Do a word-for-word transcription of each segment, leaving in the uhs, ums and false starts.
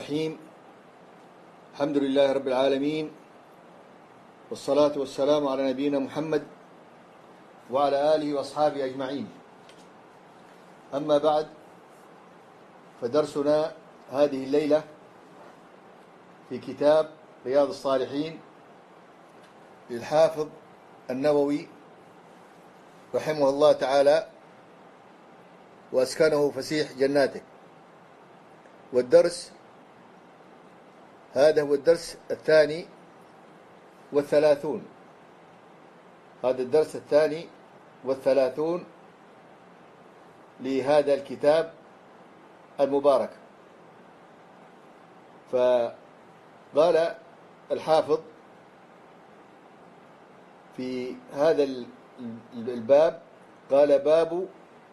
الرحيم. الحمد لله رب العالمين، والصلاة والسلام على نبينا محمد وعلى آله وأصحابه أجمعين. أما بعد، فدرسنا هذه الليلة في كتاب رياض الصالحين للحافظ النووي رحمه الله تعالى وأسكنه فسيح جناته. والدرس هذا هو الدرس الثاني والثلاثون هذا الدرس الثاني والثلاثون لهذا الكتاب المبارك. فقال الحافظ في هذا الباب، قال: باب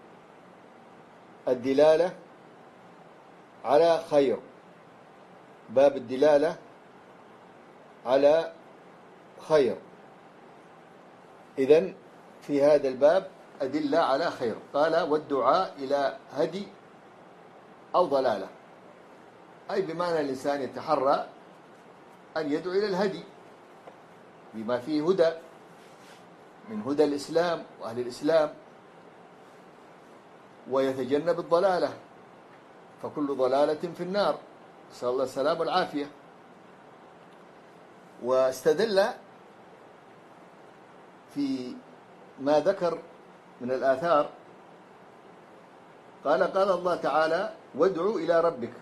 الدلالة على خير. باب الدلالة على خير. إذن في هذا الباب أدلة على خير. قال: والدعاء إلى هدي أو ضلالة، أي بمعنى الإنسان يتحرى أن يدعو إلى الهدي بما فيه هدى من هدى الإسلام وأهل الإسلام، ويتجنب الضلالة، فكل ضلالة في النار، نسأل الله السلامة والعافية. واستدل في ما ذكر من الآثار، قال قال الله تعالى: وادعوا إلى ربك.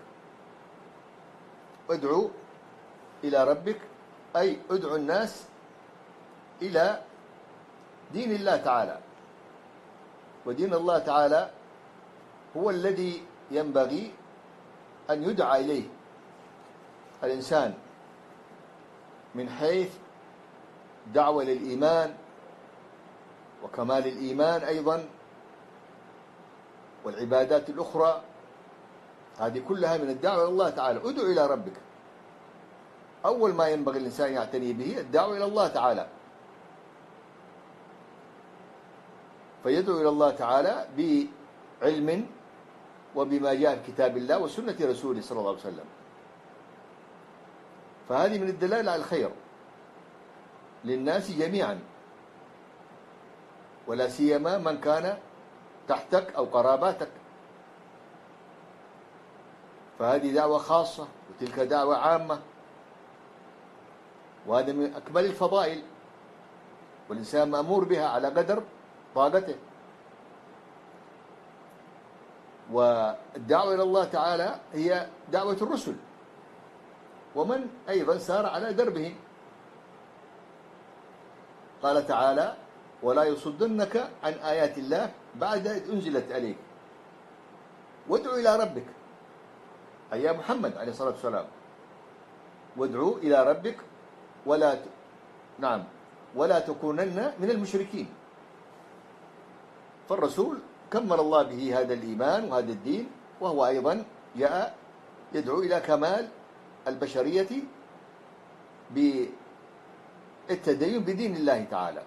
ادعوا إلى ربك أي ادعوا الناس إلى دين الله تعالى. ودين الله تعالى هو الذي ينبغي أن يدعى إليه الإنسان، من حيث دعوة للإيمان وكمال الإيمان أيضا، والعبادات الأخرى، هذه كلها من الدعوة إلى الله تعالى. ادعو إلى ربك، أول ما ينبغي الإنسان يعتني به الدعوة إلى الله تعالى. فيدعو إلى الله تعالى بعلم وبما جاء في كتاب الله وسنة رسوله صلى الله عليه وسلم. فهذه من الدلالة على الخير للناس جميعا، ولا سيما من كان تحتك أو قراباتك. فهذه دعوة خاصة وتلك دعوة عامة، وهذا من أكمل الفضائل، والإنسان مأمور بها على قدر طاقته. والدعوة إلى الله تعالى هي دعوة الرسل ومن أيضا سار على دربهم. قال تعالى: ولا يصدنك عن آيات الله بعد إذ أنزلت عليك وادعو إلى ربك، أي يا محمد عليه الصلاة والسلام، وادعو إلى ربك ولا ت... نعم ولا تكونن من المشركين. فالرسول كمل الله به هذا الإيمان وهذا الدين، وهو أيضا جاء يدعو إلى كمال البشرية بالتدين بدين الله تعالى.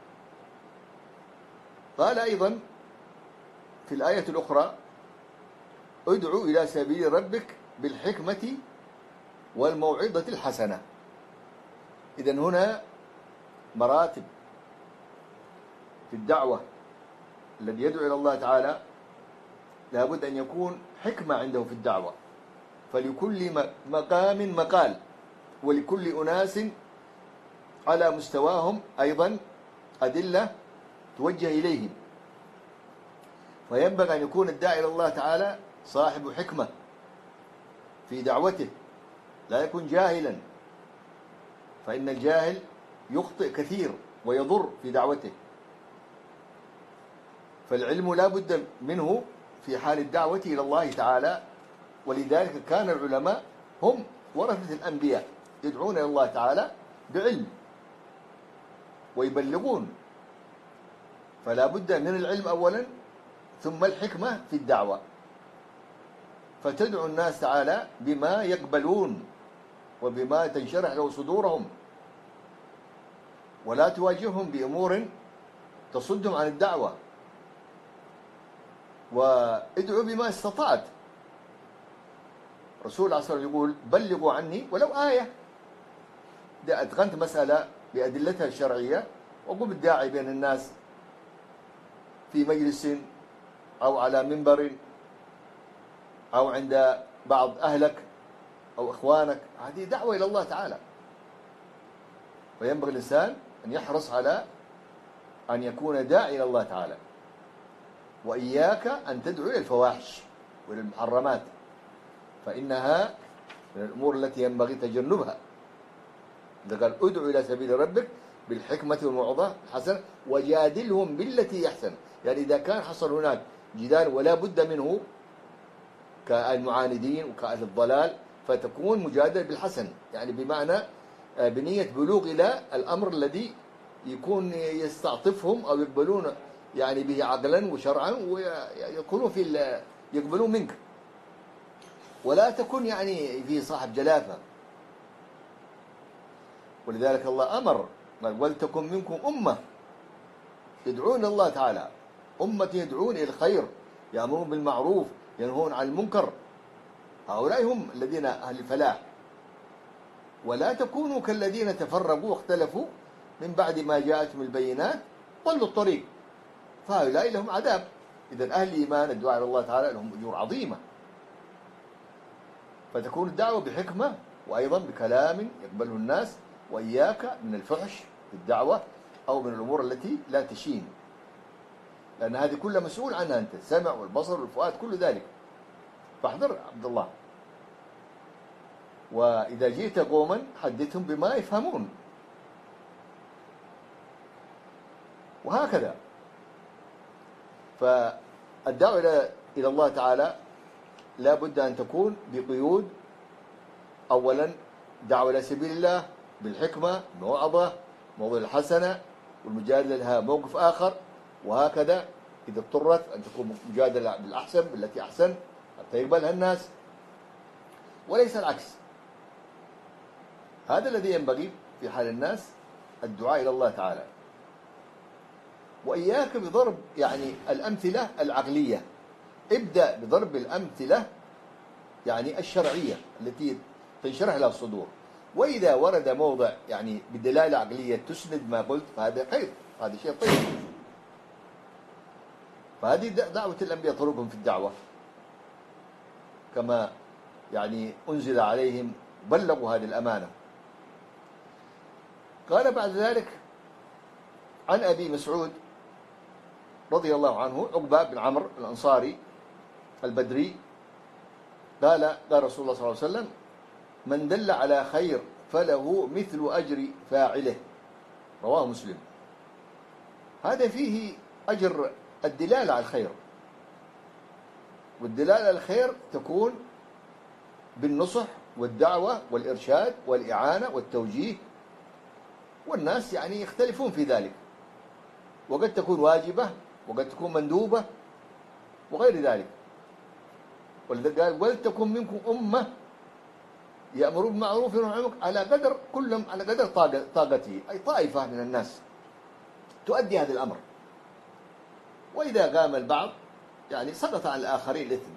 قال أيضا في الآية الأخرى: ادعو إلى سبيل ربك بالحكمة والموعظة الحسنة. إذن هنا مراتب في الدعوة. الذي يدعو إلى الله تعالى لابد أن يكون حكمة عنده في الدعوة، فلكل مقام مقال، ولكل أناس على مستواهم أيضا أدلة توجه إليهم. فينبغي أن يكون الداعي إلى الله تعالى صاحب حكمة في دعوته، لا يكون جاهلا، فإن الجاهل يخطئ كثير ويضر في دعوته. فالعلم لا بد منه في حال الدعوة إلى الله تعالى، ولذلك كان العلماء هم ورثة الأنبياء، يدعون إلى الله تعالى بعلم ويبلغون. فلا بد من العلم أولا، ثم الحكمة في الدعوة، فتدعو الناس تعالى بما يقبلون وبما تنشرح له صدورهم، ولا تواجههم بأمور تصدهم عن الدعوة. وادعو بما استطعت. الرسول عليه الصلاة والسلام يقول بلغوا عني ولو آية. إذا أتقنت مسألة بأدلتها الشرعية وقم الداعي بين الناس في مجلس أو على منبر أو عند بعض أهلك أو إخوانك، هذه دعوة إلى الله تعالى. وينبغي الإنسان أن يحرص على أن يكون داعي إلى الله تعالى. وإياك أن تدعو إلى الفواحش وإلى المحرمات، فإنها من الأمور التي ينبغي تجنبها. إذا قال ادعو إلى سبيل ربك بالحكمة والموعظة الحسنة وجادلهم بالتي أحسن، يعني إذا كان حصل هناك جدال ولا بد منه كالمعاندين وكأهل الضلال، فتكون مجادلة بالحسن، يعني بمعنى بنية بلوغ إلى الأمر الذي يكون يستعطفهم أو يقبلون يعني به عقلا وشرعا ويكونوا في يقبلون منك، ولا تكن يعني في صاحب جلافة. ولذلك الله أمر قال ولتكن منكم أمة يدعون الله تعالى، أمة يدعون إلى الخير يأمرون بالمعروف ينهون عن المنكر، هؤلاء هم الذين أهل الفلاح. ولا تكونوا كالذين تفرقوا واختلفوا من بعد ما جاءتهم البينات ضلوا الطريق، فهؤلاء لهم عذاب. إذن أهل الإيمان الدعاء إلى الله تعالى لهم أجور عظيمة. فتكون الدعوة بحكمة وأيضا بكلام يقبله الناس، وإياك من الفحش في الدعوة أو من الأمور التي لا تشين، لأن هذه كلها مسؤول عنها أنت، السمع والبصر والفؤاد كل ذلك. فاحذر عبد الله. وإذا جئت قوما حدثهم بما يفهمون، وهكذا. فالدعوة إلى إلى الله تعالى لا بد أن تكون بقيود. أولا دعوة إلى سبيل الله بالحكمة، الموعظة، موضوع الحسنة، والمجادلة لها موقف آخر، وهكذا إذا اضطرت أن تكون مجادلة بالأحسن بالتي أحسن حتى يقبلها الناس، وليس العكس. هذا الذي ينبغي في حال الناس الدعاء إلى الله تعالى. وإياك بضرب يعني الأمثلة العقلية، ابدأ بضرب الأمثلة يعني الشرعية التي تنشرح لها الصدور. وإذا ورد موضع يعني بدلالة عقلية تسند ما قلت فهذا خير، هذا شيء طيب. فهذه دعوة الأنبياء طرقهم في الدعوة، كما يعني أنزل عليهم بلغوا هذه الأمانة. قال بعد ذلك عن أبي مسعود رضي الله عنه عقبة بن عمرو الأنصاري البدري قال قال رسول الله صلى الله عليه وسلم من دل على خير فله مثل أجر فاعله، رواه مسلم. هذا فيه أجر الدلالة على الخير، والدلالة على الخير تكون بالنصح والدعوة والإرشاد والإعانة والتوجيه، والناس يعني يختلفون في ذلك، وقد تكون واجبة وقد تكون مندوبة وغير ذلك. ولذلك قال ولتكن منكم أمة يأمرون بالمعروف وينهون عن المنكر على قدر كلهم على قدر طاقته، أي طائفة من الناس تؤدي هذا الأمر. وإذا قام البعض يعني سقط عن الآخرين الإثم.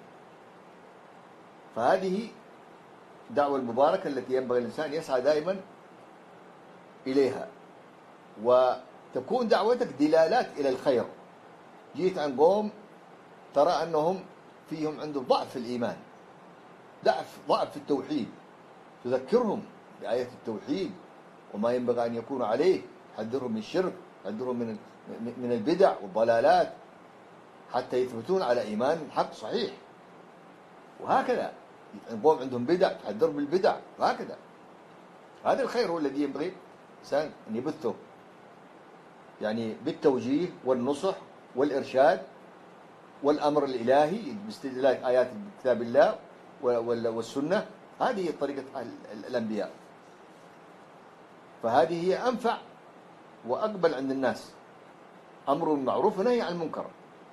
فهذه دعوة المباركة التي ينبغي الإنسان يسعى دائما إليها، وتكون دعوتك دلالات إلى الخير. جيت عن قوم ترى أنهم فيهم عندهم ضعف في الإيمان، ضعف ضعف في التوحيد، تذكرهم بآية التوحيد وما ينبغي أن يكون عليه، حذرهم من الشرك، حذرهم من من البدع والضلالات حتى يثبتون على إيمان حق صحيح. وهكذا قوم عندهم بدع تحذرهم بالبدع، وهكذا. هذا الخير هو الذي ينبغي الإنسان أن يبثه، يعني بالتوجيه والنصح والإرشاد والأمر الإلهي باستدلال آيات كتاب الله والسنة. هذه طريقة الأنبياء، فهذه هي أنفع وأقبل عند الناس، أمر بالمعروف ونهي عن المنكر.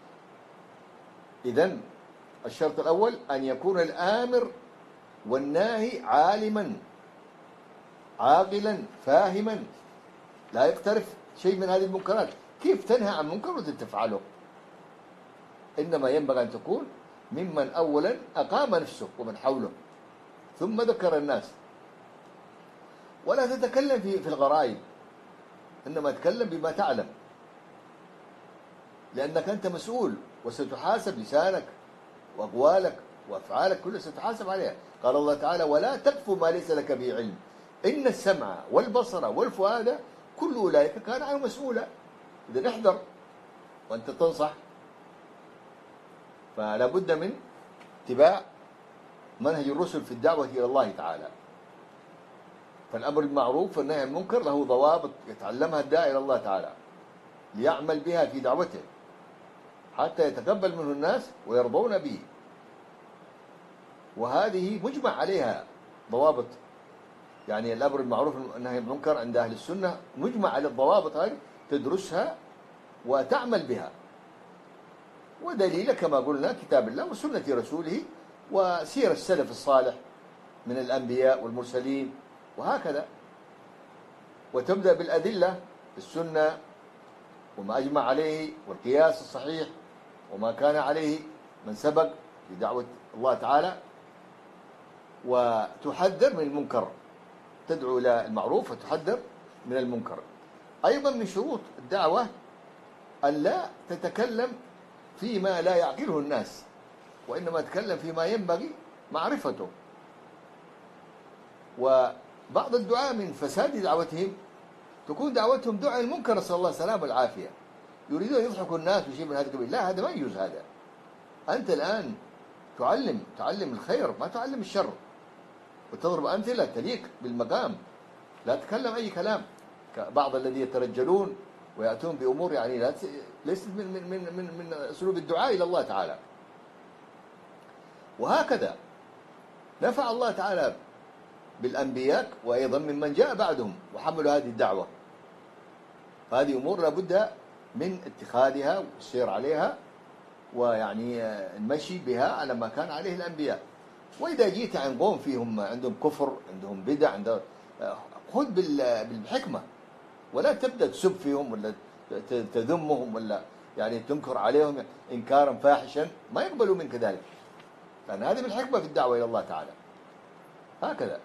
إذن الشرط الأول أن يكون الآمر والناهي عالما عاقلا فاهما، لا يقترف شيء من هذه المنكرات. كيف تنهى عن منكر وتفعله؟ إنما ينبغي أن تكون ممن أولا أقام نفسه ومن حوله، ثم ذكر الناس. ولا تتكلم في في الغرائب، إنما تكلم بما تعلم، لأنك أنت مسؤول وستحاسب. لسانك وأقوالك وأفعالك كلها ستحاسب عليها. قال الله تعالى: ولا تقف ما ليس لك به علم إن السمع والبصر والفؤاد كل أولئك كان عنه مسؤولا. إذا احذر وأنت تنصح، فلا بد من اتباع منهج الرسل في الدعوة إلى الله تعالى. فالأمر بالمعروف والنهي عن المنكر له ضوابط يتعلمها الداعي إلى الله تعالى ليعمل بها في دعوته حتى يتقبل منه الناس ويرضون به. وهذه مجمع عليها ضوابط، يعني الأمر بالمعروف والنهي عن المنكر عند أهل السنة مجمع على الضوابط هذه، تدرسها وتعمل بها. ودليل كما قلنا كتاب الله وسنة رسوله وسير السلف الصالح من الأنبياء والمرسلين وهكذا. وتبدأ بالأدلة، السنة وما أجمع عليه والقياس الصحيح وما كان عليه من سبق في دعوة الله تعالى، وتحذر من المنكر، تدعو إلى المعروف وتحذر من المنكر. أيضا من شروط الدعوة أن لا تتكلم فيما لا يعقله الناس، وإنما تتكلم فيما ينبغي معرفته. وبعض الدعاء من فساد دعوتهم تكون دعوتهم دعاء المنكر، نسأل الله السلامة والعافية، يريدون يضحكوا الناس وشيء من هذا القبيل. لا، هذا ما يجوز. هذا أنت الآن تعلم تعلم الخير ما تعلم الشر، وتضرب أمثلة تليق بالمقام، لا تتكلم أي كلام بعض الذين يترجلون ويأتون بأمور يعني لا ليست من من من من من أسلوب الدعاء إلى الله تعالى. وهكذا نفع الله تعالى بالأنبياء وأيضا ممن جاء بعدهم وحملوا هذه الدعوة. فهذه أمور لابد من اتخاذها والسير عليها، ويعني المشي بها على ما كان عليه الأنبياء. وإذا جيت عن قوم فيهم عندهم كفر، عندهم بدع، عندهم خذ بالحكمة، ولا تبدأ تسب فيهم ولا تذمهم ولا يعني تنكر عليهم إنكارا فاحشا، ما يقبلوا منك ذلك، لأن هذه من الحكمة في الدعوة إلى الله تعالى. هكذا.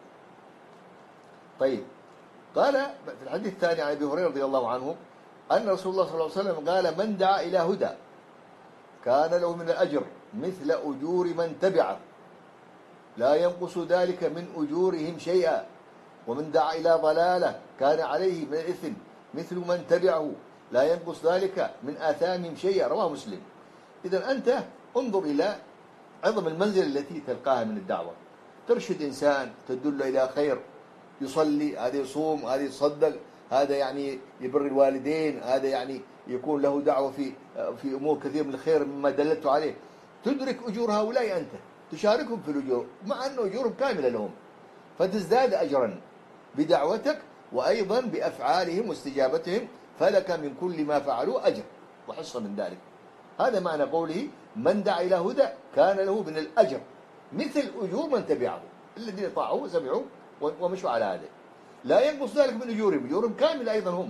طيب، قال في الحديث الثاني عن أبي هريرة رضي الله عنه أن رسول الله صلى الله عليه وسلم قال: من دعا إلى هدى كان له من الأجر مثل أجور من تبعه لا ينقص ذلك من أجورهم شيئا، ومن دعا إلى ضلالة كان عليه من الإثم مثل من تبعه لا ينقص ذلك من آثامهم شيئا. رواه مسلم. إذن أنت انظر إلى عظم المنزل التي تلقاها من الدعوة. ترشد إنسان، تدل إلى خير، يصلي، هذا يصوم، هذا يصدق، هذا يعني يبر الوالدين، هذا يعني يكون له دعوة في في أمور كثير من الخير مما دللت عليه. تدرك أجور هؤلاء، أنت تشاركهم في الأجور مع أن أجورهم كاملة لهم، فتزداد أجرا بدعوتك وأيضا بأفعالهم واستجابتهم، فلك من كل ما فعلوا أجر وحصة من ذلك. هذا معنى قوله: من دعا إلى هدى كان له من الأجر مثل أجور من تبعه، الذين طاعوا وسمعوا ومشوا على هذا، لا ينقص ذلك من أجورهم، أجورهم كاملة أيضا هم.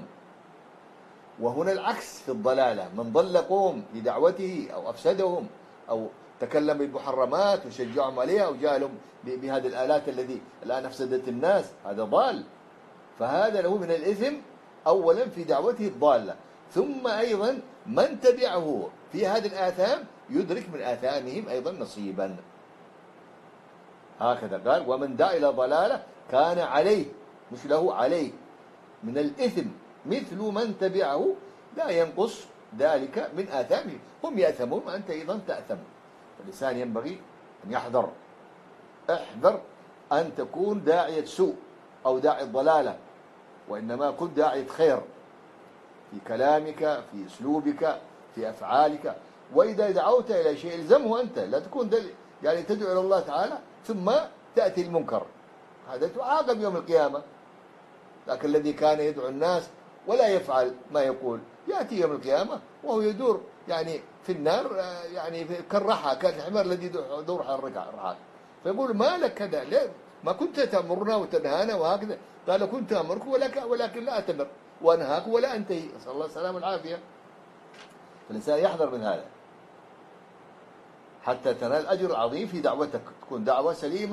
وهنا العكس في الضلالة، من ضل قوم لدعوته أو أفسدهم أو تكلم بالمحرمات وشجعهم عليها وجاء لهم بهذه الآلات الذي الآن أفسدت الناس، هذا ضال. فهذا له من الإثم أولا في دعوته الضالة، ثم أيضا من تبعه في هذه الآثام يدرك من آثامهم أيضا نصيبا. هكذا قال: ومن دعا إلى ضلالة كان عليه، مش له، عليه من الإثم مثل من تبعه لا ينقص ذلك من آثامهم. هم يأثمون وأنت أيضا تأثم. فالإنسان ينبغي أن يحذر، احذر أن تكون داعية سوء أو داعية ضلالة، وإنما كن داعية خير في كلامك، في أسلوبك، في أفعالك. وإذا دعوت إلى شيء الزمه أنت، لا تكون يعني تدعو إلى الله تعالى ثم تأتي المنكر، هذا تعاقب يوم القيامة. لكن الذي كان يدعو الناس ولا يفعل ما يقول يأتي يوم القيامة وهو يدور يعني في النار، يعني كالرحى، كالحمار الذي يدور على الرحى، فيقول: ما لك كذا، ليه ما كنت تأمرنا وتنهانا وهكذا؟ قال: كنت أمرك ولك ولكن لا أتمر، وأنهاك ولا أنتهي. أسأل الله السلامة والعافية. فالإنسان يحذر من هذا حتى تنال أجر عظيم في دعوتك، تكون دعوة سليمة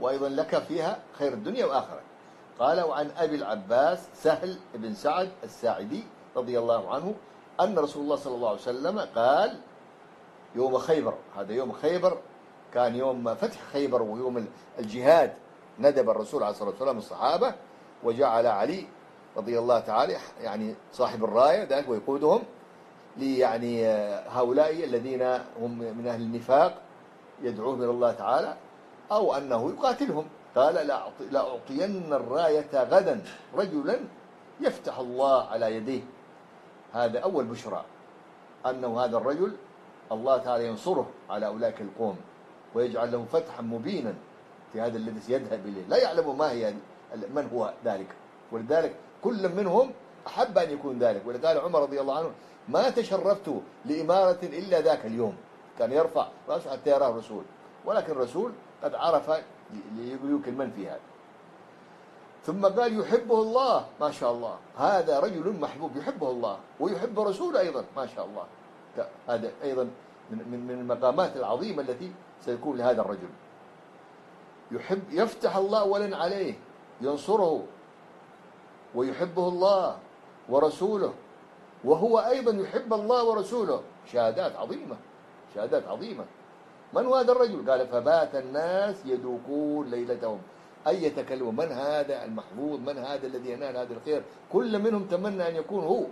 وأيضا لك فيها خير الدنيا والآخرة. قال: وعن أبي العباس سهل بن سعد الساعدي رضي الله عنه أن رسول الله صلى الله عليه وسلم قال يوم خيبر، هذا يوم خيبر كان يوم فتح خيبر ويوم الجهاد، ندب الرسول عليه الصلاة والسلام الصحابة وجعل علي رضي الله تعالى يعني صاحب الراية ذلك ويقودهم لي يعني هؤلاء الذين هم من أهل النفاق يدعوهم إلى الله تعالى، أو أنه يقاتلهم. قال: لأعطين الراية غدا رجلا يفتح الله على يديه. هذا أول بشرى، أنه هذا الرجل الله تعالى ينصره على أولئك القوم ويجعل له فتحا مبينا في هذا الذي سيذهب إليه، لا يعلم ما هي من هو ذلك، ولذلك كل منهم أحب أن يكون ذلك. ولذلك عمر رضي الله عنه: ما تشرفت لإمارة إلا ذاك اليوم، كان يرفع رأسه حتى يراه الرسول، ولكن الرسول قد عرف ليوكل من في هذا. ثم قال: يحبه الله، ما شاء الله، هذا رجل محبوب يحبه الله ويحب رسوله أيضا، ما شاء الله. هذا أيضا من من المقامات العظيمة التي سيكون لهذا الرجل. يحب يفتح الله أولا عليه، ينصره ويحبه الله ورسوله، وهو أيضا يحب الله ورسوله. شهادات عظيمة، شهادات عظيمة. من هو هذا الرجل؟ قال: فبات الناس يدوكون ليلتهم، أي يتكلمون: من هذا المحبوب، من هذا الذي ينال هذا الخير؟ كل منهم تمنى أن يكون هو.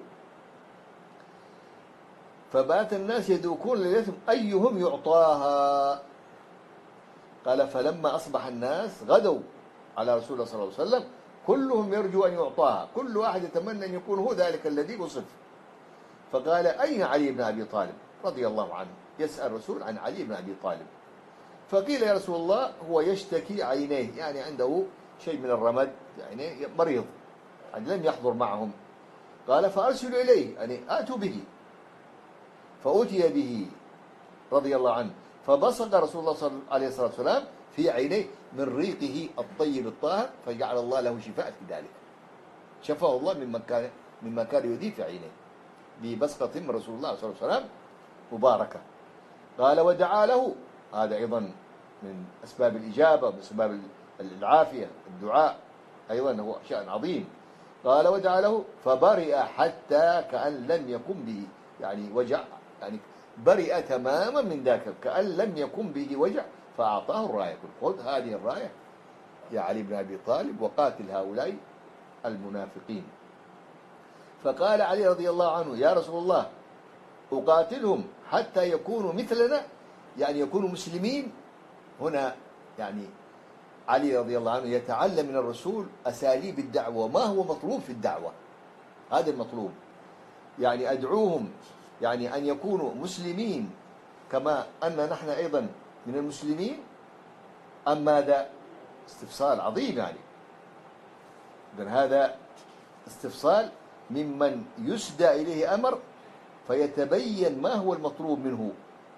فبات الناس يدوكون ليلتهم أيهم يعطاها. قال: فلما أصبح الناس غدوا على رسول الله صلى الله عليه وسلم كلهم يرجو أن يعطاها، كل واحد يتمنى أن يكون هو ذلك الذي وصف. فقال: أين علي بن أبي طالب رضي الله عنه؟ يسأل الرسول عن علي بن أبي طالب. فقيل: يا رسول الله هو يشتكي عينيه، يعني عنده شيء من الرمد، يعني مريض، يعني لم يحضر معهم. قال: فأرسلوا إليه، يعني آتوا به. فأتي به رضي الله عنه، فبصق رسول الله صلى الله عليه وسلم في عينيه من ريقه الطيب الطاهر، فجعل الله له شفاء في ذلك، شفاه الله مما كان مما كان يؤذيه في عينيه ببصقة من رسول الله صلى الله عليه وسلم مباركة. قال: ودعا له، هذا أيضا من أسباب الإجابة، من أسباب العافية، الدعاء أيضا هو شأن عظيم. قال: ودعا له فبرئ حتى كأن لم يكن به يعني وجع، يعني برئ تماما من ذاك كأن لم يكن به وجع، فأعطاه الراية: خذ هذه الراية يا علي بن أبي طالب وقاتل هؤلاء المنافقين. فقال علي رضي الله عنه: يا رسول الله أقاتلهم حتى يكونوا مثلنا، يعني يكونوا مسلمين. هنا يعني علي رضي الله عنه يتعلم من الرسول أساليب الدعوة وما هو مطلوب في الدعوة. هذا المطلوب، يعني أدعوهم يعني أن يكونوا مسلمين كما أن نحن أيضا من المسلمين، أم ماذا؟ استفصال عظيم يعني. إذن هذا استفصال ممن يسدى إليه أمر فيتبين ما هو المطلوب منه.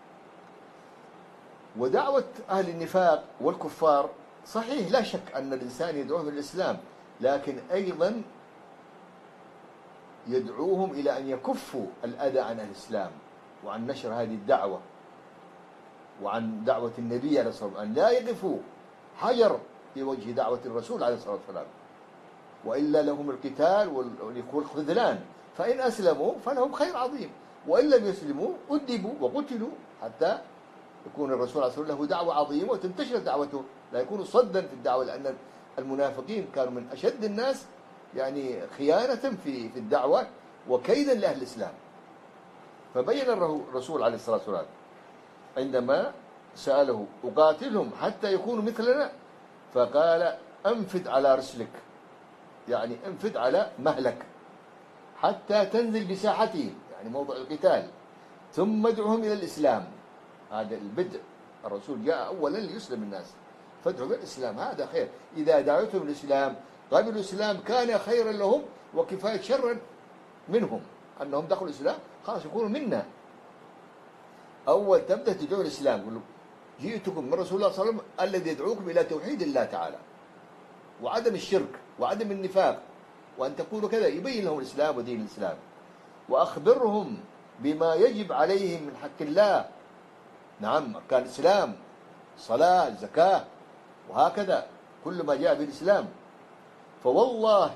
ودعوة أهل النفاق والكفار صحيح، لا شك أن الإنسان يدعوهم إلى الإسلام، لكن أيضا يدعوهم إلى أن يكفوا الأذى عن الإسلام وعن نشر هذه الدعوة وعن دعوة النبي عليه الصلاة والسلام، أن لا يقفوا حجر في وجه دعوة الرسول عليه الصلاة والسلام، وإلا لهم القتال والخذلان. فإن أسلموا فلهم خير عظيم، وإن لم يسلموا أدبوا وقتلوا حتى يكون الرسول عليه الصلاة والسلام له دعوة عظيمة وتنتشر دعوته، لا يكون صدا في الدعوة، لأن المنافقين كانوا من أشد الناس يعني خيانة في في الدعوة وكيدا لأهل الإسلام. فبين الرسول عليه الصلاة والسلام عندما سأله: أقاتلهم حتى يكونوا مثلنا؟ فقال: أنفد على رسلك، يعني انفد على مهلك حتى تنزل بساحتهم، يعني موضع القتال، ثم ادعهم إلى الإسلام. هذا البدء، الرسول جاء أولا ليسلم الناس، فادعوا بالإسلام، هذا خير. إذا دعوتهم الإسلام قبلوا الإسلام كان خيرا لهم وكفاية شرا منهم أنهم دخلوا الإسلام، خلاص يكونوا منا. أول تبدأ تدعو الإسلام، قلوا: جئتكم من رسول الله صلى الله عليه وسلم الذي يدعوكم إلى توحيد الله تعالى وعدم الشرك وعدم النفاق، وأن تقولوا كذا، يبين لهم الإسلام ودين الإسلام. وأخبرهم بما يجب عليهم من حق الله، نعم، أركان الإسلام، صلاة، زكاة، وهكذا كل ما جاء بالإسلام. فوالله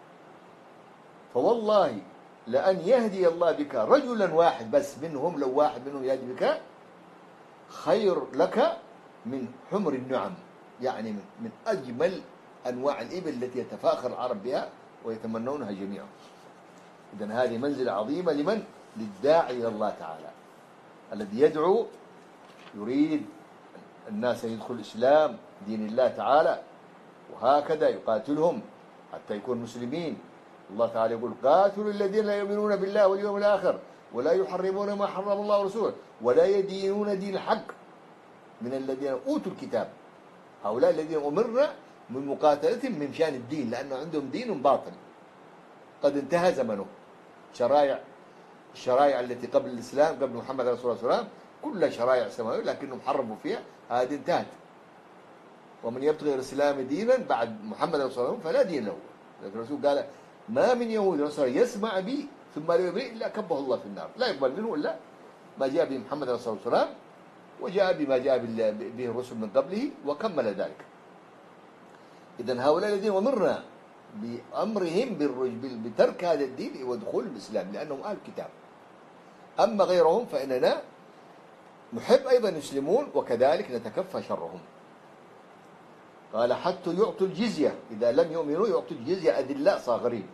فوالله لأن يهدي الله بك رجلا واحد بس منهم، لو واحد منهم يهدي بك خير لك من حمر النعم، يعني من, من أجمل أنواع الإبل التي يتفاخر العرب بها ويتمنونها جميعا. إذن هذه منزلة عظيمة لمن؟ للداعي إلى الله تعالى، الذي يدعو يريد الناس أن يدخل الإسلام دين الله تعالى، وهكذا يقاتلهم حتى يكونوا مسلمين. الله تعالى يقول قاتلوا الذين لا يؤمنون بالله واليوم الآخر ولا يحرمون ما حرم الله ورسوله ولا يدينون دين الحق من الذين أوتوا الكتاب. هؤلاء الذين أمرنا من مقاتلتهم من شان الدين، لأنه عندهم دين باطل قد انتهى زمنه. شرائع الشرائع التي قبل الإسلام قبل محمد رسول الله صلى الله عليه وسلم كلها شرائع سماوية لكنهم حرموا فيها، هذه انتهت. ومن يبتغي الإسلام دينا بعد محمد رسول الله صلى الله عليه وسلم فلا دين له. لكن الرسول قال ما من يهود نصارى يسمع بي ثم لا يؤمن إلا كبه الله في النار، لا يقبل منه إلا ما جاء به محمد رسول الله صلى الله عليه وسلم، وجاء بما جاء به الرسل من قبله وكمل ذلك. إذن هؤلاء الذين أمرنا بأمرهم بترك هذا الدين ودخول الإسلام لأنهم أهل الكتاب. أما غيرهم فإننا نحب أيضا يسلمون وكذلك نتكفى شرهم. قال حتى يعطوا الجزية، إذا لم يؤمنوا يعطوا الجزية أذلاء صاغرين.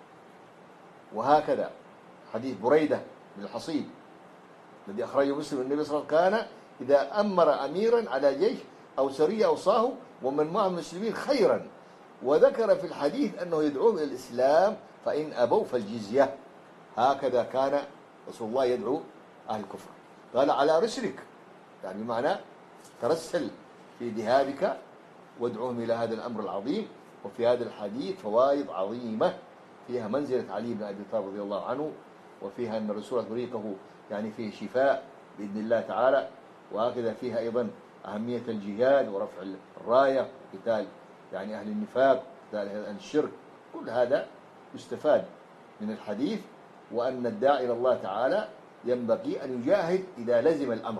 وهكذا حديث بريدة بن الحصيب الذي أخرجه مسلم النبي صلى الله عليه وسلم كان إذا أمر أميرا على جيش أو سرية أوصاه ومن معه المسلمين خيرا، وذكر في الحديث أنه يدعوهم إلى الإسلام فإن أبوا فالجزية. هكذا كان رسول الله يدعو أهل الكفر. قال على رسلك، يعني بمعنى ترسل في ذهابك وادعوهم إلى هذا الأمر العظيم. وفي هذا الحديث فوائد عظيمة، فيها منزلة علي بن أبي طالب رضي الله عنه، وفيها أن الرسول طريقه يعني فيه شفاء بإذن الله تعالى، وهكذا فيها أيضا أهمية الجهاد ورفع الراية وقتال يعني أهل النفاق وقتال أهل الشرك. كل هذا يستفاد من الحديث، وأن الداعي إلى الله تعالى ينبغي أن يجاهد إذا لزم الأمر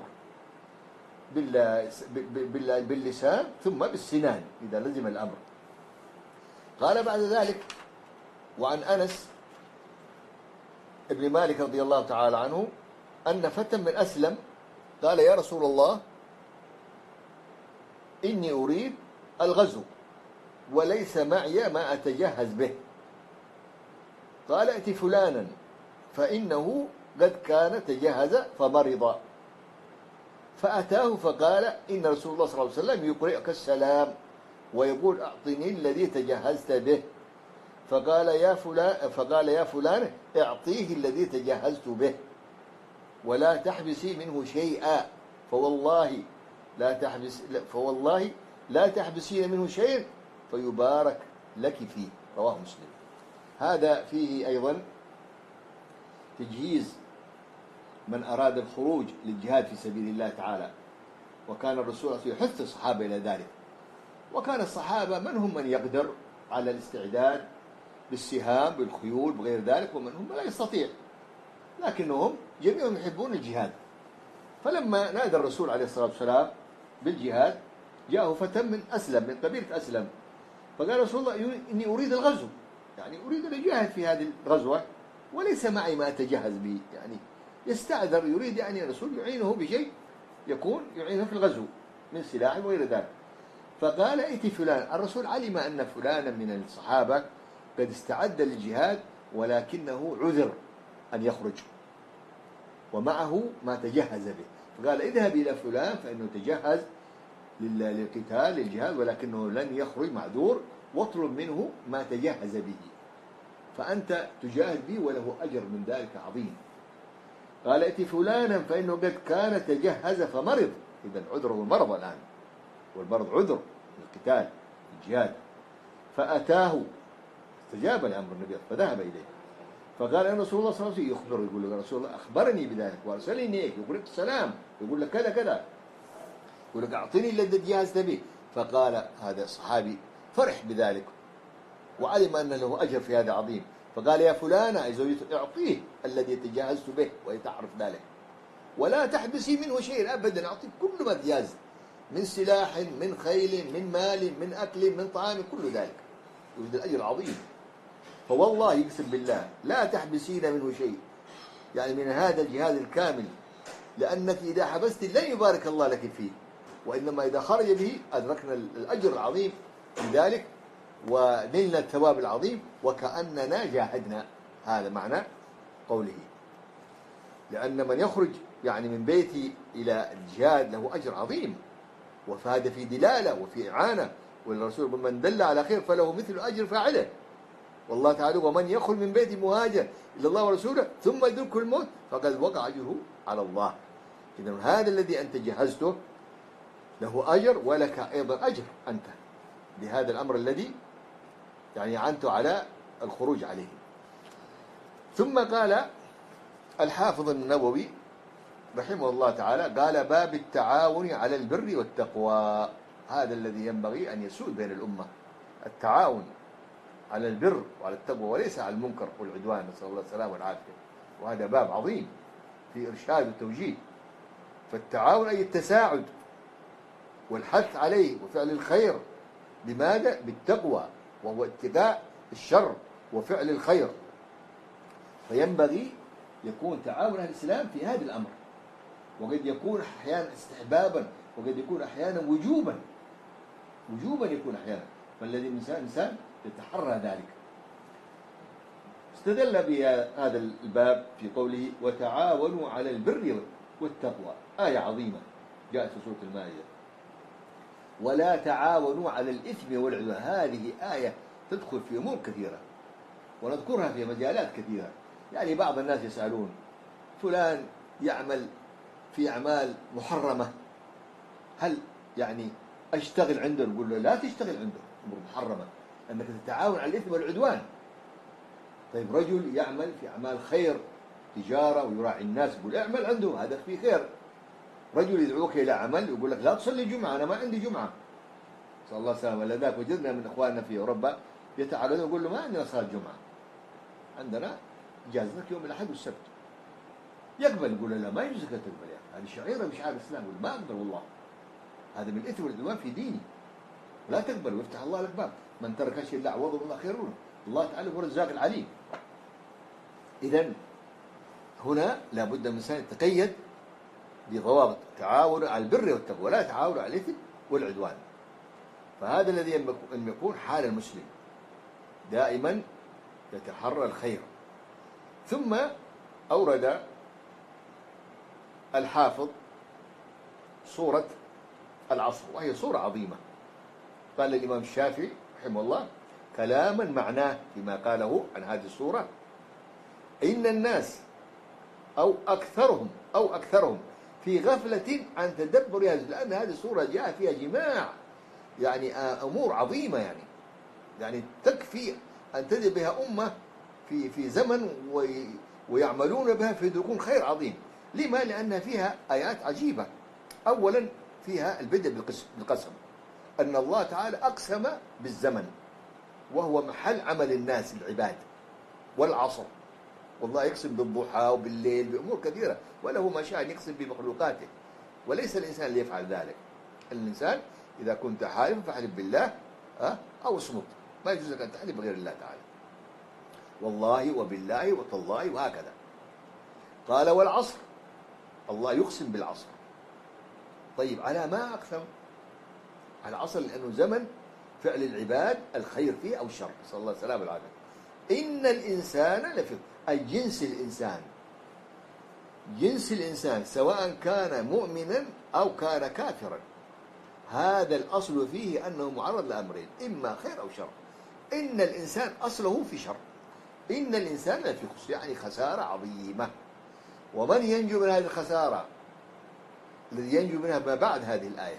باللسان ثم بالسنان إذا لزم الأمر. قال بعد ذلك وعن أنس ابن مالك رضي الله تعالى عنه أن فتى من أسلم قال يا رسول الله إني أريد الغزو وليس معي ما أتجهز به. قال ائت فلانا فإنه قد كان تجهز فمرض. فأتاه فقال إن رسول الله صلى الله عليه وسلم يقرئك السلام ويقول أعطني الذي تجهزت به. فقال يا فلان فقال يا فلان اعطيه الذي تجهزت به ولا تحبسي منه شيئا فوالله لا تحبس فوالله لا تحبسين منه شيئا فيبارك لك فيه. رواه مسلم. هذا فيه أيضا تجهيز من أراد الخروج للجهاد في سبيل الله تعالى، وكان الرسول يحث الصحابة إلى ذلك. وكان الصحابة منهم من يقدر على الاستعداد بالسهام بالخيول بغير ذلك، ومنهم من لا يستطيع، لكنهم جميعهم يحبون الجهاد. فلما نادى الرسول عليه الصلاة والسلام بالجهاد جاءه فتى من أسلم من قبيلة أسلم، فقال رسول الله إني أريد الغزو، يعني أريد أن أجاهد في هذه الغزوة وليس معي ما أتجهز به، يعني يستعذر يريد يعني الرسول يعينه بشيء يكون يعينه في الغزو من سلاح وغير ذلك. فقال ائت فلان. الرسول علم أن فلانا من الصحابة قد استعد للجهاد ولكنه عذر أن يخرج ومعه ما تجهز به، فقال اذهب إلى فلان فإنه تجهز للقتال للجهاد ولكنه لن يخرج معذور، واطلب منه ما تجهز به فأنت تجاهد به وله أجر من ذلك عظيم. قال ائت فلانا فإنه قد كان تجهز فمرض. إذن عذره المرض الآن، والمرض عذر للقتال الجهاد. فأتاه استجاب لأمر النبي فذهب إليه. فقال أن رسول الله صلى الله عليه وسلم يخبر يقول له رسول الله أخبرني بذلك وأرسلني إليك يقول لك السلام يقول لك كذا كذا يقول لك أعطني الذي جهزت به. فقال هذا الصحابي فرح بذلك وعلم أن له أجر في هذا عظيم، فقال يا فلانة زوجته اعطيه الذي تجهزت به وهي تعرف ذلك ولا تحبسي منه شيء أبدا، أعطيه كل ما تجهز من سلاح، من خيل، من مال، من أكل، من طعام، كل ذلك يريد الأجر العظيم. فوالله يقسم بالله لا تحبسين منه شيء، يعني من هذا الجهاد الكامل، لأنك إذا حبست لن يبارك الله لك فيه، وإنما إذا خرج به أدركنا الأجر العظيم لذلك ونلنا الثواب العظيم وكأننا جاهدنا. هذا معنى قوله. لأن من يخرج يعني من بيتي إلى الجهاد له أجر عظيم، وفهذا في دلالة وفي إعانة، والرسول من دل على خير فله مثل أجر فاعله. والله تعالى ومن يخرج من بيته مهاجر إلى الله ورسوله ثم يدركه الموت فقد وقع أجره على الله. إذن هذا الذي أنت جهزته له أجر ولك أيضا أجر أنت بهذا الأمر الذي يعني أعنت على الخروج عليه. ثم قال الحافظ النووي رحمه الله تعالى قال باب التعاون على البر والتقوى. هذا الذي ينبغي أن يسود بين الأمة، التعاون على البر وعلى التقوى وليس على المنكر والعدوان، نسأل الله السلامة والعافية. وهذا باب عظيم في إرشاد والتوجيه. فالتعاون أي التساعد والحث عليه وفعل الخير. بماذا؟ بالتقوى، وهو اتقاء الشر وفعل الخير. فينبغي يكون تعاون أهل الإسلام في هذا الأمر، وقد يكون أحيانا استحبابا، وقد يكون أحيانا وجوبا، وجوبا يكون أحيانا، فالذي الإنسان إنسان يتحرى ذلك. استدل بهذا الباب في قوله وتعاونوا على البر والتقوى، آية عظيمة جاءت في سورة المائدة. ولا تعاونوا على الإثم والعدوان، هذه آية تدخل في أمور كثيرة ونذكرها في مجالات كثيرة. يعني بعض الناس يسألون فلان يعمل في أعمال محرمة، هل يعني أشتغل عنده؟ نقول له لا تشتغل عنده، أمور محرمة، أنك تتعاون على الإثم والعدوان. طيب رجل يعمل في أعمال خير، تجارة ويراعي الناس، يقول اعمل عنده، هذا في خير. رجل يدعوك إلى عمل يقول لك لا تصلي جمعة، أنا ما عندي جمعة، صلى الله عليه وسلم. ولذلك وجدنا من إخواننا في أوروبا يتعرضون يقول له ما عندنا صلاة جمعة، عندنا إجازتك يوم الأحد والسبت. يقبل، يقول له لا ما يجوز لك تقبل، يعني هذه شعيرة من شعائر الإسلام. يقول ما أقبل والله، هذا من الإثم والعدوان في ديني، لا تقبل ويفتح الله لك باب. من ترك شيء لا عوضه الله خير له، الله تعالى هو الرزاق العليم. إذن هنا لابد من الإنسان يتقيد بضوابط تعاون على البر والتقوى، ولا تعاون على الإثم والعدوان. فهذا الذي أن يكون حال المسلم دائما يتحرى الخير. ثم أورد الحافظ سورة العصر، وهي سورة عظيمة. قال الإمام الشافعي رحمه الله كلاما معناه فيما قاله عن هذه السورة: إن الناس أو أكثرهم أو أكثرهم في غفلة عن تدبر هذه، لأن هذه السورة جاء فيها جماع يعني أمور عظيمة، يعني يعني تكفي أن تجد بها أمة في في زمن ويعملون بها فيدركون خير عظيم. لما؟ لأن فيها آيات عجيبة. أولا فيها البدء بالقسم، أن الله تعالى أقسم بالزمن وهو محل عمل الناس العباد، والعصر، والله يقسم بالضحى وبالليل بأمور كثيرة، وله ما شاء يقسم بمخلوقاته، وليس الإنسان اللي يفعل ذلك. الإنسان إذا كنت حالفا فاحلف بالله أو اصمت، ما يجوز لك أن تحلف بغير الله تعالى، والله وبالله وتالله وهكذا. قال والعصر، الله يقسم بالعصر. طيب على ما أقسم؟ على العصر لأنه زمن فعل العباد الخير فيه أو الشر، صلى الله عليه وسلم العافية. إن الإنسان لفي، أي جنس الإنسان، جنس الإنسان سواء كان مؤمنا أو كان كافرا، هذا الأصل فيه أنه معرض لأمرين، إما خير أو شر. إن الإنسان أصله في شر، إن الإنسان لفي خسر، يعني خسارة عظيمة. ومن ينجو من هذه الخسارة؟ الذي ينجو منها ما بعد هذه الآية،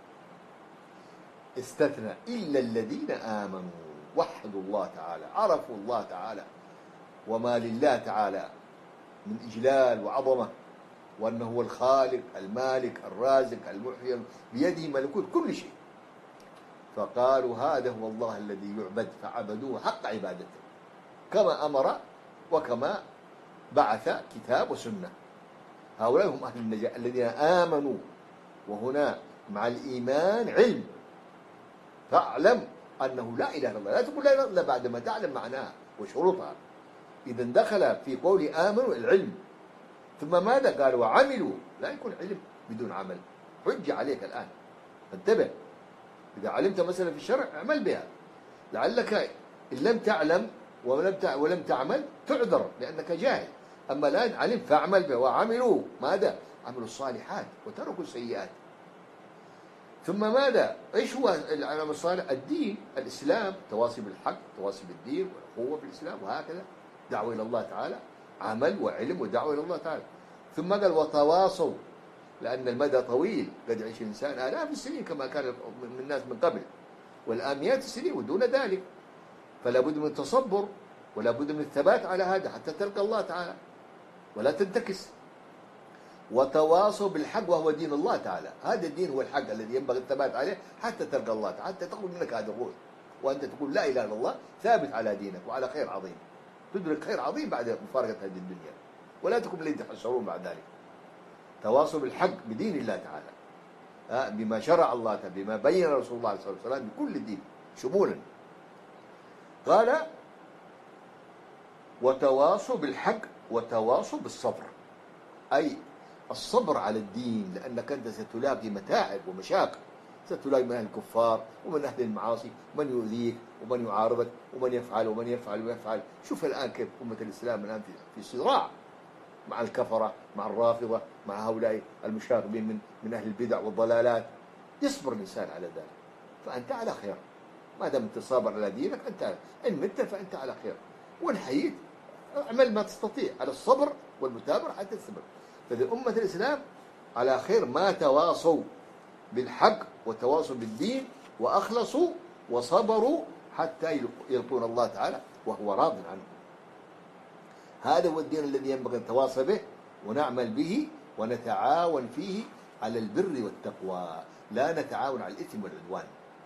استثنى إلا الذين آمنوا وحدوا الله تعالى، عرفوا الله تعالى وما لله تعالى من إجلال وعظمة، وأنه هو الخالق المالك الرازق المحيي بيده ملكوت كل شيء. فقالوا هذا هو الله الذي يعبد، فعبدوه حق عبادته كما أمر وكما بعث كتاب وسنة. هؤلاء هم أهل النجاة الذين آمنوا، وهنا مع الإيمان علم. فاعلم أنه لا إله إلا الله، لا تقول لا إله إلا الله بعدما تعلم معناها وشروطها. إذا دخل في قول آمنوا العلم. ثم ماذا قال؟ وعملوا. لا يكون علم بدون عمل. حج عليك الآن، انتبه. إذا علمت مثلا في الشرع اعمل بها، لعلك إن لم تعلم ولم ولم تعمل تعذر لأنك جاهل. أما الآن علمت فاعمل بها. وعملوا ماذا؟ عملوا الصالحات وتركوا السيئات. ثم ماذا؟ إيش هو العمل الصالح؟ الدين، الإسلام، تواصي بالحق، تواصي بالدين والأخوة في الإسلام، وهكذا دعوة إلى الله تعالى، عمل وعلم ودعوة إلى الله تعالى. ثم قال وتواصوا، لأن المدى طويل، قد يعيش الإنسان آلاف السنين كما كان من الناس من قبل، والآن مئات السنين ودون ذلك. فلا بد من التصبر ولا بد من الثبات على هذا حتى تلقى الله تعالى ولا تنتكس. وتواصوا بالحق وهو دين الله تعالى. هذا الدين هو الحق الذي ينبغي الثبات عليه حتى تلقى الله تعالى، حتى تخرج منك هذا الروح وأنت تقول لا إله إلا الله، ثابت على دينك وعلى خير عظيم، تدرك خير عظيم بعد مفارقة هذه الدنيا، ولا تكون الذين تحشرون بعد ذلك. تواصوا بالحق بدين الله تعالى، بما شرع الله تعالى، بما بين رسول الله صلى الله عليه وسلم، بكل الدين شمولا. قال وتواصوا بالحق وتواصوا بالصبر، أي الصبر على الدين، لأنك أنت ستلاقي متاعب ومشاق، ستلاقي من أهل الكفار ومن أهل المعاصي، من يؤذيك ومن يعارضك ومن يفعل ومن يفعل ويفعل. شوف الآن كيف أمة الإسلام الآن في صراع مع الكفرة، مع الرافضة، مع هؤلاء المشاغبين من من أهل البدع والضلالات. يصبر الإنسان على ذلك فأنت على خير، ما دام أنت صابر على دينك أنت، إن مت فأنت على خير، وإن حييت اعمل ما تستطيع على الصبر والمثابرة حتى تستمر. فإذا أمة الإسلام على خير ما تواصوا بالحق وتواصوا بالدين وأخلصوا وصبروا حتى يلقون الله تعالى وهو راض عنه. هذا هو الدين الذي ينبغي أن نتواصى به ونعمل به ونتعاون فيه على البر والتقوى، لا نتعاون على الإثم والعدوان.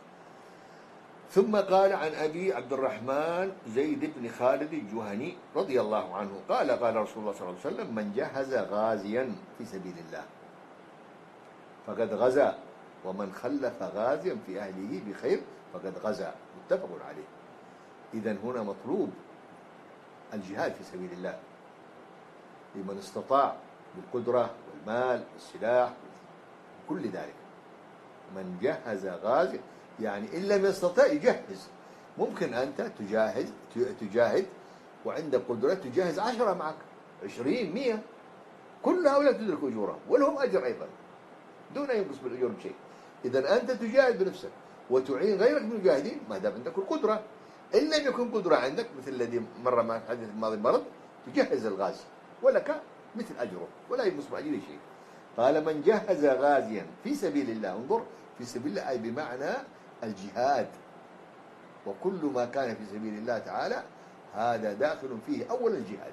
ثم قال عن أبي عبد الرحمن زيد بن خالد الجهني رضي الله عنه قال قال رسول الله صلى الله عليه وسلم من جهز غازيا في سبيل الله فقد غزا، ومن خلف غازيا في أهله بخير فقد غزا، متفق عليه. إذن هنا مطلوب الجهاد في سبيل الله لمن استطاع بالقدرة والمال والسلاح كل ذلك. من جهز غازيا يعني إن لم يستطع يجهز. ممكن أنت تجاهد تجاهد وعندك قدرة تجهز عشرة معك، عشرين، مئة، كل هؤلاء تدرك أجورهم ولهم أجر أيضا دون ينقص بالأجور بشيء. إذا أنت تجاهد بنفسك وتعين غيرك من المجاهدين ما دام عندك القدرة. إن لم يكن قدرة عندك مثل الذي مر مع الحديث الماضي مرض، تجهز الغازي ولك مثل أجره ولا ينقص بأجره شيء. قال من جهز غازيا في سبيل الله، انظر في سبيل الله أي بمعنى الجهاد، وكل ما كان في سبيل الله تعالى هذا داخل فيه أول الجهاد.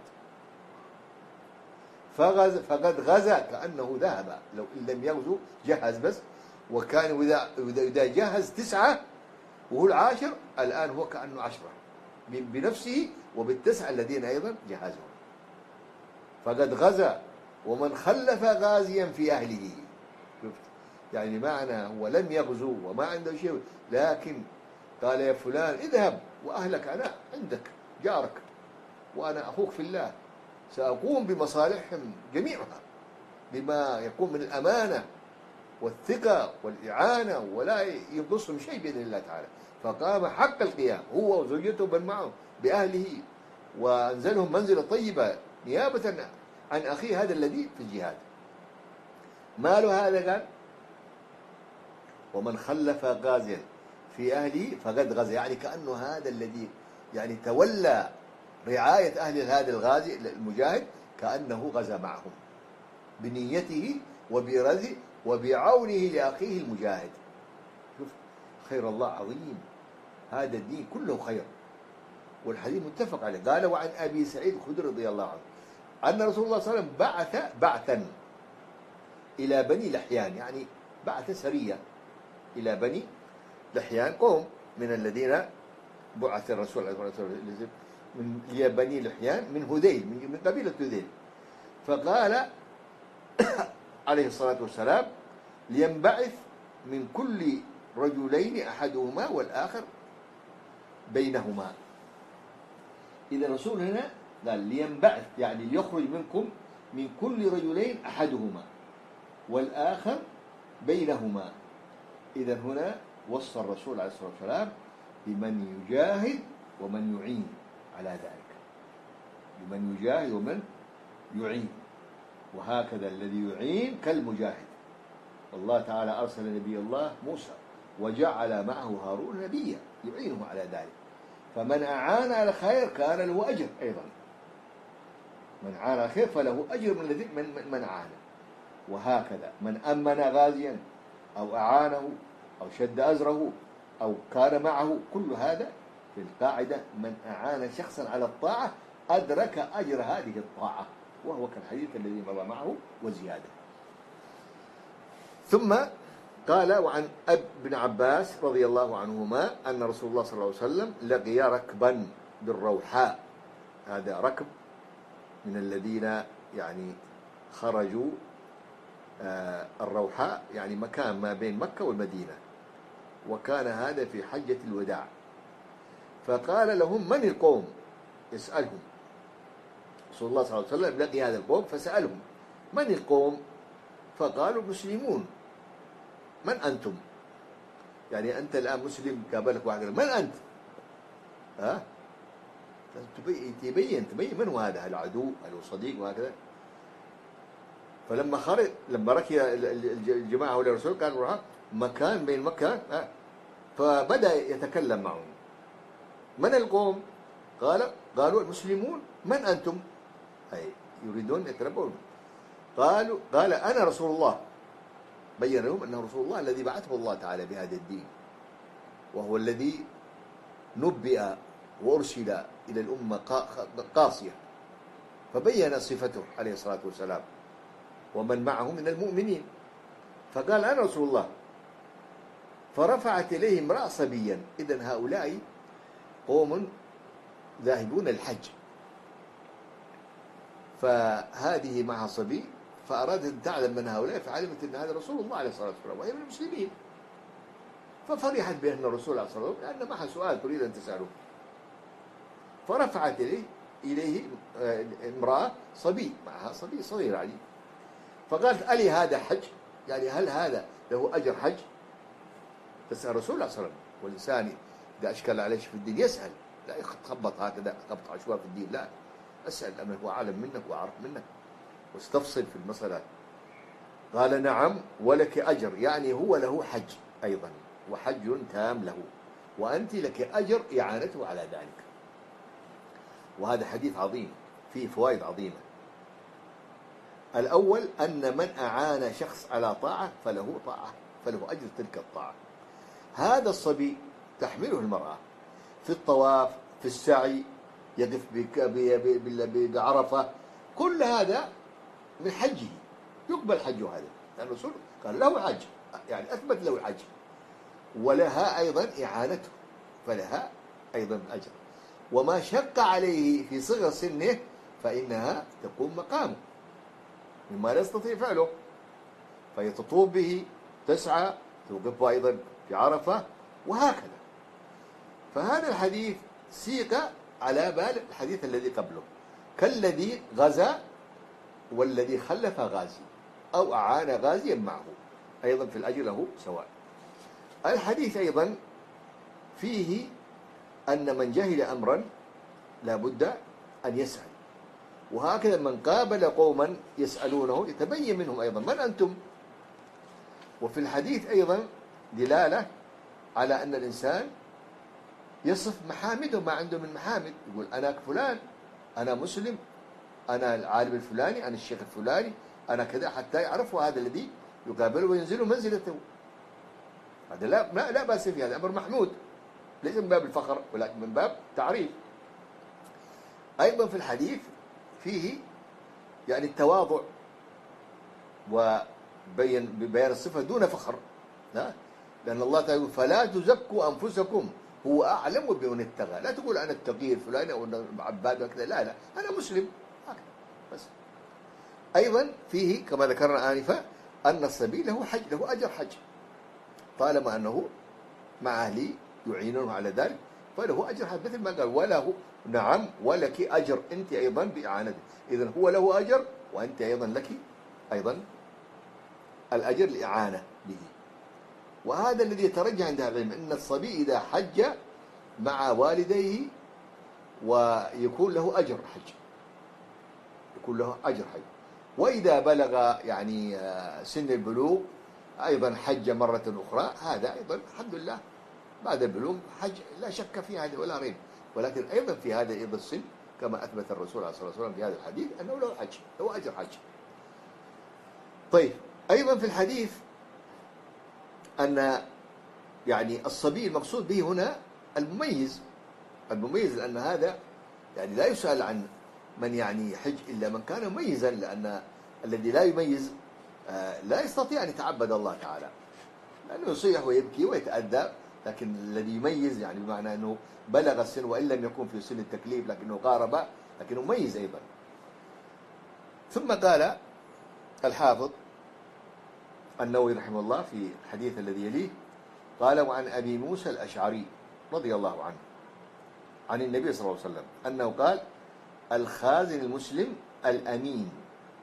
فغز فقد غزا كأنه ذهب، لو إن لم يغزو جهز بس، وكان إذا جهز تسعة وهو العاشر الآن هو كأنه عشرة بنفسه وبالتسعة الذين أيضا جهزهم. فقد غزا ومن خلف غازيا في أهله، شفت يعني معنى هو لم يغزو وما عنده شيء، لكن قال يا فلان اذهب وأهلك أنا عندك جارك وأنا أخوك في الله، سأقوم بمصالحهم جميعها بما يكون من الأمانة والثقة والإعانة ولا ينقصهم شيء بإذن الله تعالى. فقام حق القيام هو وزوجته بل معه بأهله وأنزلهم منزلة طيبة نيابة عن أخيه هذا الذي في الجهاد. ما له هذا؟ قال ومن خلف غازيا في أهله فقد غزا، يعني كأنه هذا الذي يعني تولى رعاية أهل هذا الغازي المجاهد كأنه غزا معهم بنيته وبإرادته وبعونه لأخيه المجاهد. شوف خير الله عظيم، هذا الدين كله خير، والحديث متفق عليه. قال وعن أبي سعيد الخدري رضي الله عنه أن رسول الله صلى الله عليه وسلم بعث بعثا إلى بني لحيان، يعني بعث سرية إلى بني لحيان، قوم من الذين بعث الرسول عليه الصلاة والسلام من بني لحيان من هذيل، من قبيلة هذيل. فقال عليه الصلاة والسلام لينبعث من كل رجلين أحدهما والآخر بينهما. إذا الرسول هنا قال لينبعث، يعني ليخرج منكم من كل رجلين أحدهما والآخر بينهما. إذا هنا وصى الرسول عليه الصلاة والسلام بمن يجاهد ومن يعين على ذلك، بمن يجاهد ومن يعين. وهكذا الذي يعين كالمجاهد. والله تعالى أرسل نبي الله موسى وجعل معه هارون نبيا يعينه على ذلك، فمن أعان على الخير كان له أجر أيضا، من عان على الخير فله أجر من الذي من من عانه. وهكذا من أمن غازيا أو أعانه أو شد أزره أو كان معه، كل هذا في القاعدة من أعان شخصا على الطاعة أدرك أجر هذه الطاعة، وهو كالحديث الذي مضى معه وزيادة. ثم قال: وعن ابن عباس رضي الله عنهما أن رسول الله صلى الله عليه وسلم لقي ركبا بالروحاء. هذا ركب من الذين يعني خرجوا آه الروحاء، يعني مكان ما بين مكة والمدينة، وكان هذا في حجة الوداع. فقال لهم: من القوم؟ يسألهم رسول الله صلى الله عليه وسلم، لقي هذا القوم فسألهم: من القوم؟ فقالوا: مسلمون. من أنتم؟ يعني أنت الآن مسلم، قابلك واحد، من أنت؟ ها؟ تبين تبين من هو هذا، هل عدو هل هو صديق وهكذا. فلما خرج لما ركي الجماعة حول الرسول كانوا راح مكان بين مكة، فبدأ يتكلم معهم: من القوم؟ قال قالوا: المسلمون. من أنتم؟ أي يريدون يتنبؤون. قالوا قال: أنا رسول الله. بين لهم أنه رسول الله الذي بعثه الله تعالى بهذا الدين، وهو الذي نبئ وأرسل إلى الأمة قاصية، فبين صفته عليه الصلاة والسلام ومن معه من المؤمنين. فقال: أنا رسول الله. فرفعت إليه امرأة صبيا. إذن هؤلاء قوم ذاهبون الحج، فهذه معها صبي، فأرادت أن تعلم من هؤلاء، فعلمت أن هذا رسول الله عليه الصلاة والسلام وهي من المسلمين، ففرحت بأن الرسول عليه الصلاة والسلام لأن معها سؤال تريد أن تسأله. فرفعت إليه إليه امرأة صبي، معها صبي صغير علي، فقالت: ألي هذا حج؟ يعني هل هذا له أجر حج؟ تسأل الرسول صلى الله عليه وسلم. والإنسان إذا أشكل عليه في الدين يسأل، لا يخبط هكذا خبط عشوائي في الدين، لا، أسأل أنه هو أعلم منك وأعرف منك واستفصل في المسألة. قال: نعم ولك أجر، يعني هو له حج أيضا، وحج تام له، وأنت لك أجر إعانته على ذلك. وهذا حديث عظيم فيه فوائد عظيمة. الأول أن من أعان شخص على طاعة فله طاعة، فله أجر تلك الطاعة. هذا الصبي تحمله المرأة في الطواف، في السعي، يقف بعرفة، كل هذا من حجه، يقبل حجه هذا، لأن الرسول قال له حج، يعني أثبت له الحج، ولها أيضا إعانته، فلها أيضا أجر. وما شق عليه في صغر سنه فإنها تقوم مقامه مما لا يستطيع فعله، فهي تطوف به، تسعى، توقف أيضا في عرفة، وهكذا. فهذا الحديث سيق على بال الحديث الذي قبله، كالذي غزا والذي خلف غازي أو أعان غازيا معه، أيضا في الأجر له سواء. الحديث أيضا فيه أن من جهل أمرا لا بد أن يسأل، وهكذا من قابل قوما يسألونه يتبين منهم أيضا: من أنتم؟ وفي الحديث أيضا دلالة على أن الإنسان يصف محامده، ما عنده من محامد، يقول: أنا فلان، أنا مسلم، أنا العالم الفلاني، أنا الشيخ الفلاني، أنا كذا، حتى يعرفوا هذا الذي يقابله وينزل منزلته. هذا لا لا بأس فيه، هذا أمر محمود، ليس من باب الفخر ولكن من باب تعريف. أيضا في الحديث فيه يعني التواضع وبين ببيان الصفة دون فخر، لا، لأن الله تعالى يقول: فلا تزكوا أنفسكم هو أعلم بمن اتقى. لا تقول أنا التقي الفلاني أو عباد وكذا، لا لا، أنا مسلم هكذا بس. أيضا فيه كما ذكرنا آنفا أن الصبي له حج، له أجر حج، طالما أنه مع أهله يعينونه على ذلك فله أجر، مثل ما قال وله نعم ولك أجر أنت أيضا بإعانته. إذن هو له أجر وأنت أيضا لك أيضا الأجر الإعانة به. وهذا الذي يترجح عند أهل العلم أن الصبي إذا حج مع والديه ويكون له أجر حج، يكون له أجر حج. وإذا بلغ يعني سن البلوغ أيضا حج مرة أخرى، هذا أيضا الحمد لله بعد البلوغ حج لا شك في هذا ولا ريب. ولكن أيضا في هذا أيضا السن كما أثبت الرسول عليه الصلاة والسلام في هذا الحديث أنه له حج، له أجر حج. طيب أيضا في الحديث أن يعني الصبي المقصود به هنا المميز، المميز لأن هذا يعني لا يسأل عن من يعني حج إلا من كان مميزا، لأن الذي لا يميز لا يستطيع أن يتعبد الله تعالى، لأنه يصيح ويبكي ويتأذى. لكن الذي يميز يعني بمعنى أنه بلغ السن وإن لم يكن في سن التكليف لكنه قارب، لكنه مميز أيضا. ثم قال الحافظ النووي رحمه الله في الحديث الذي يليه قال وعن أبي موسى الأشعري رضي الله عنه عن النبي صلى الله عليه وسلم أنه قال الخازن المسلم الأمين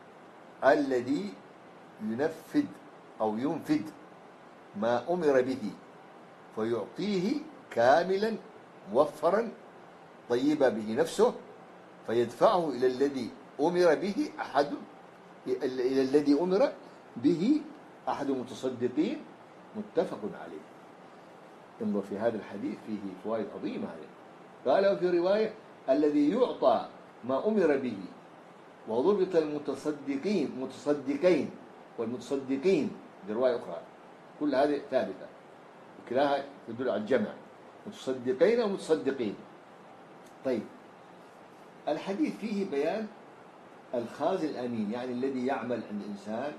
الذي ينفذ أو ينفذ ما أمر به فيعطيه كاملا موفرا طيب به نفسه فيدفعه إلى الذي أمر به أحد إلى الذي أمر به أحد المتصدقين متفق عليه. انظر في هذا الحديث فيه فوائد عظيمة. قال في رواية الذي يعطى ما أمر به، وضبط المتصدقين متصدقين والمتصدقين برواية أخرى، كل هذه ثابتة وكلاها تدل على الجمع، متصدقين ومتصدقين. طيب الحديث فيه بيان الخازن الأمين، يعني الذي يعمل عند إنسان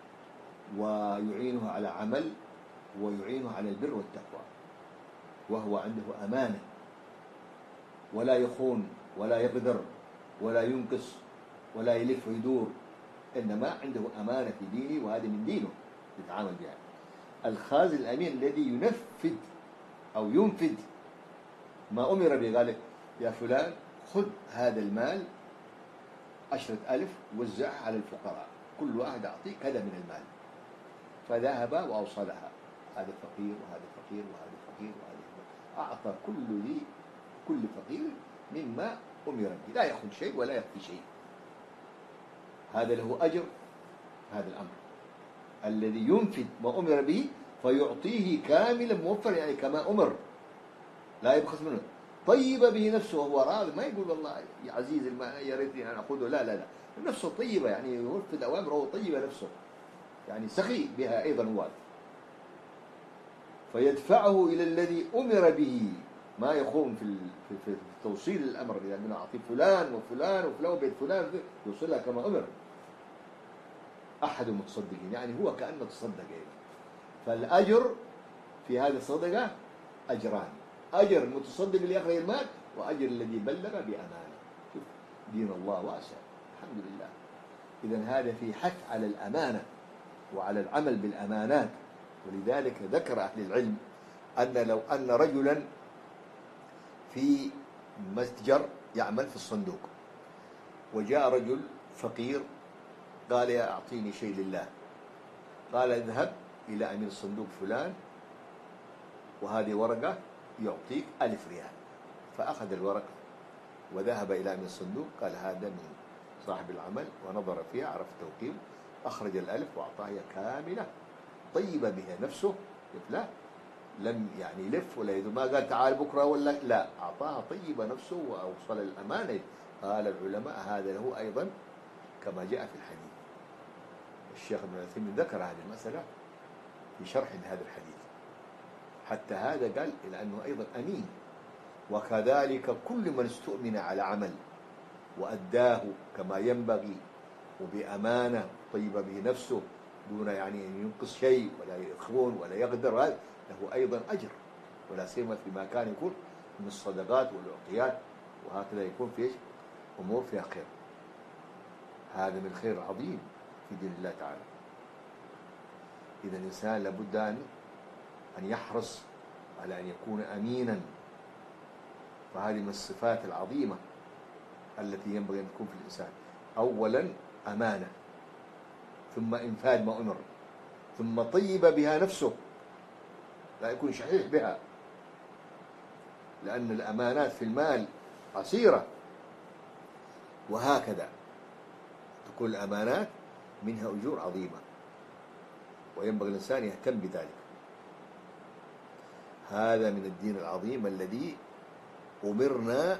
ويعينه على عمل ويعينه على البر والتقوى، وهو عنده أمانة ولا يخون ولا يغدر ولا ينقص ولا يلف ويدور، إنما عنده أمانة في دينه وهذا من دينه يتعامل بها. الخازن الأمين الذي ينفذ أو ينفذ ما أمر به، قال يا فلان خذ هذا المال عشرة ألف وزعها على الفقراء، كل واحد أعطيه كذا من المال. فذهب وأوصلها، هذا فقير وهذا فقير وهذا فقير وهذا فقير، أعطى كل ذي كل فقير مما أمر به، لا يأخذ شيء ولا يخفي شيء. هذا له أجر هذا الأمر الذي ينفذ ما أمر به فيعطيه كاملا موفر، يعني كما أمر لا يبخس منه، طيب به نفسه وهو راضي، ما يقول والله يا عزيز الماء يا ريتني أنا أخذه، لا لا لا، نفسه طيبة، يعني ينفذ أوامره وهو طيبة نفسه، يعني سخي بها أيضا هو. فيدفعه إلى الذي أمر به، ما يقوم في في توصيل الأمر، يعني أعطي فلان وفلان وفلان وبيت فلان يوصلها كما أمر أحد المتصدقين، يعني هو كأنه تصدق أيضا. فالأجر في هذه الصدقة أجران، أجر المتصدق اللي يخرج المال وأجر الذي بلغ بأمانة. شوف دين الله واسع الحمد لله. إذن هذا في حث على الأمانة وعلى العمل بالأمانات. ولذلك ذكر أهل العلم أن لو أن رجلا في متجر يعمل في الصندوق وجاء رجل فقير قال يا أعطيني شيء لله، قال اذهب إلى أمين الصندوق فلان وهذه ورقة يعطيك ألف ريال. فأخذ الورقة وذهب إلى أمين الصندوق، قال هذا من صاحب العمل، ونظر فيها عرف توقيم، أخرج الألف وأعطاها كاملة طيبة بها نفسه، لا لم يعني يلف ولا يدو، ما قال تعال بكرة ولا لا، أعطاها طيبة نفسه وأوصل الأمانة. قال العلماء هذا له أيضا كما جاء في الحديث. الشيخ ابن عثيمين ذكر هذه المسألة في شرح هذا الحديث، حتى هذا قال إلى أنه أيضا أمين. وكذلك كل من استؤمن على عمل وأداه كما ينبغي وبأمانة طيبة به نفسه دون يعني أن ينقص شيء ولا يخون ولا يغدر، هذا له أيضا أجر، ولا سيما فيما كان يكون من الصدقات والعطيات، وهكذا يكون في أمور فيها خير. هذا من خير عظيم في دين الله تعالى. إذا الإنسان لابد أن أن يحرص على أن يكون أمينا. فهذه من الصفات العظيمة التي ينبغي أن تكون في الإنسان. أولا أمانة، ثم إنفاذ ما أمر، ثم طيب بها نفسه، لا يكون شحيح بها، لأن الأمانات في المال عسيرة. وهكذا تكون الأمانات منها أجور عظيمة، وينبغي الإنسان يهتم بذلك. هذا من الدين العظيم الذي أمرنا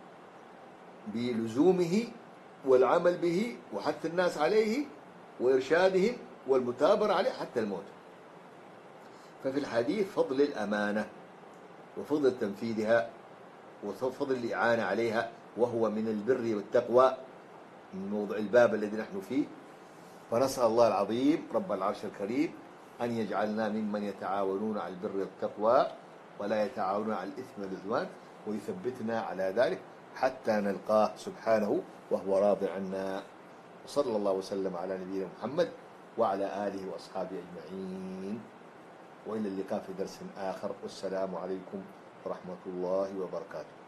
بلزومه والعمل به وحث الناس عليه وإرشادهم والمثابرة عليه حتى الموت. ففي الحديث فضل الأمانة وفضل تنفيذها وفضل الإعانة عليها، وهو من البر والتقوى، من موضوع الباب الذي نحن فيه. فنسأل الله العظيم رب العرش الكريم أن يجعلنا ممن يتعاونون على البر والتقوى ولا يتعاونون على الإثم والعدوان، ويثبتنا على ذلك حتى نلقاه سبحانه وهو راض عنا. وصلى الله وسلم على نبينا محمد وعلى آله وأصحابه أجمعين، وإلى اللقاء في درس آخر، والسلام عليكم ورحمة الله وبركاته.